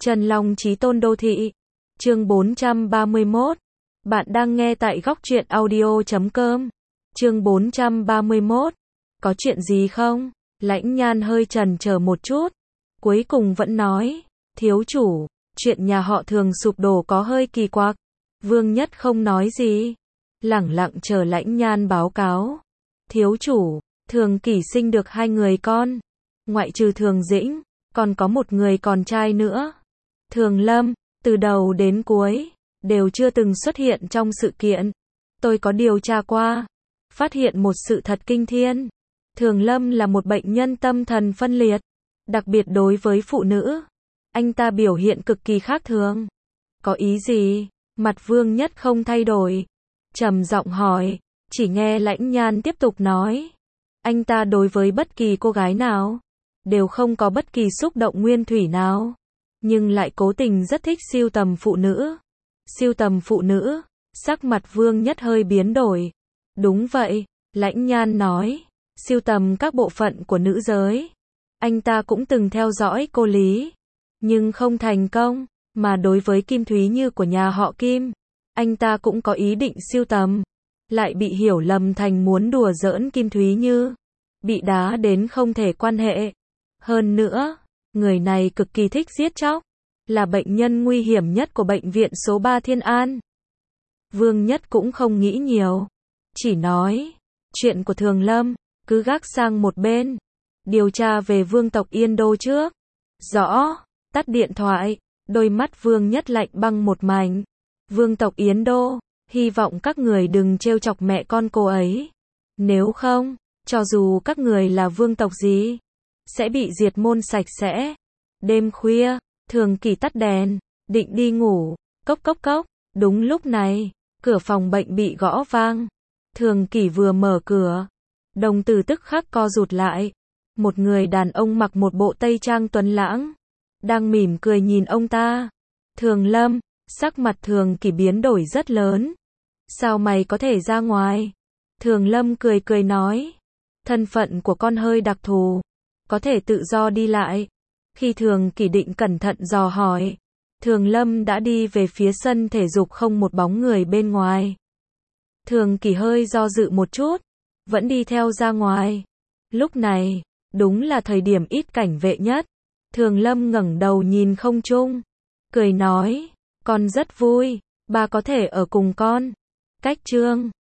Trần Long Chí Tôn Đô Thị. Chương 431. Bạn đang nghe tại góc truyện audio.com. Chương 431. Có chuyện gì không? Lãnh Nhan hơi chần chờ một chút, cuối cùng vẫn nói, thiếu chủ, chuyện nhà họ Thường sụp đổ có hơi kỳ quặc. Vương Nhất không nói gì, lẳng lặng chờ Lãnh Nhan báo cáo. Thiếu chủ, Thường Kỷ sinh được 2 người con, ngoại trừ Thường Dĩnh, còn có một người con trai nữa. Thường Lâm, từ đầu đến cuối, đều chưa từng xuất hiện trong sự kiện. Tôi có điều tra qua, phát hiện một sự thật kinh thiên. Thường Lâm là một bệnh nhân tâm thần phân liệt, đặc biệt đối với phụ nữ. Anh ta biểu hiện cực kỳ khác thường. Có ý gì? Mặt Vương Nhất không thay đổi, trầm giọng hỏi, chỉ nghe Lãnh Nhan tiếp tục nói. Anh ta đối với bất kỳ cô gái nào, đều không có bất kỳ xúc động nguyên thủy nào, nhưng lại cố tình rất thích sưu tầm phụ nữ. Sưu tầm phụ nữ, sắc mặt Vương Nhất hơi biến đổi. Đúng vậy, Lãnh Nhan nói, sưu tầm các bộ phận của nữ giới. Anh ta cũng từng theo dõi cô Lý, nhưng không thành công, mà đối với Kim Thúy Như của nhà họ Kim, anh ta cũng có ý định sưu tầm, lại bị hiểu lầm thành muốn đùa giỡn Kim Thúy Như, bị đá đến không thể quan hệ. Hơn nữa, người này cực kỳ thích giết chóc, là bệnh nhân nguy hiểm nhất của bệnh viện số 3 Thiên An. Vương Nhất cũng không nghĩ nhiều, chỉ nói, chuyện của Thường Lâm, cứ gác sang một bên, điều tra về vương tộc Yên Đô trước. Rõ, tắt điện thoại, đôi mắt Vương Nhất lạnh băng một mảnh. Vương tộc Yến Đô, hy vọng các người đừng trêu chọc mẹ con cô ấy. Nếu không, cho dù các người là vương tộc gì, sẽ bị diệt môn sạch sẽ. Đêm khuya, Thường Kỳ tắt đèn, định đi ngủ, cốc cốc cốc. Đúng lúc này, cửa phòng bệnh bị gõ vang. Thường Kỳ vừa mở cửa, đồng tử tức khắc co rụt lại. Một người đàn ông mặc một bộ tây trang tuấn lãng, đang mỉm cười nhìn ông ta. Thường Lâm, sắc mặt Thường Kỳ biến đổi rất lớn. Sao mày có thể ra ngoài? Thường Lâm cười cười nói, thân phận của con hơi đặc thù, có thể tự do đi lại. Khi Thường Kỳ định cẩn thận dò hỏi, Thường Lâm đã đi về phía sân thể dục không một bóng người bên ngoài. Thường Kỳ hơi do dự một chút, vẫn đi theo ra ngoài. Lúc này, đúng là thời điểm ít cảnh vệ nhất. Thường Lâm ngẩng đầu nhìn không trung, cười nói, con rất vui, ba có thể ở cùng con. Cách chương